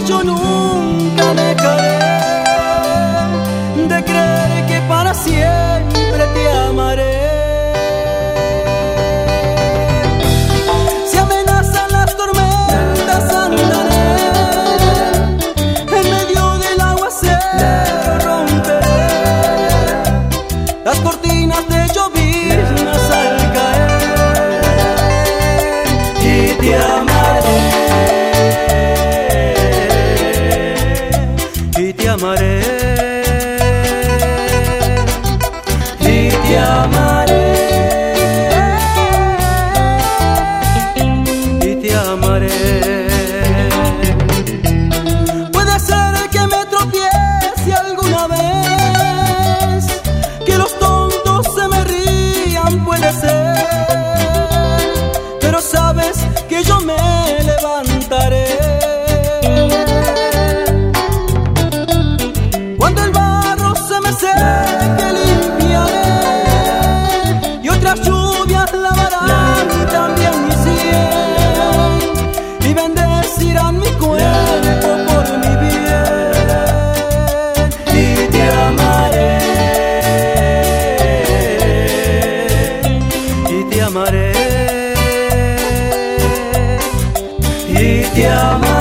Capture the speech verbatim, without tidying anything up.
yo nunca dejaré de creer que para siempre te amaré. Si amenazan las tormentas andaré, en medio del aguacero romperé las cortinas de lloviznas al caer, y te amaré, y te amaré, y te amaré, y te amaré. Puede ser que me tropiece alguna vez, que los tontos se me rían, puede ser, pero sabes que yo me levantaré. Cuando el barro se me seque, limpiaré, y otras lluvias lavarán también mi sien, y bendecirán mi cuerpo por mi bien, y te amaré, y te amaré, y te amaré.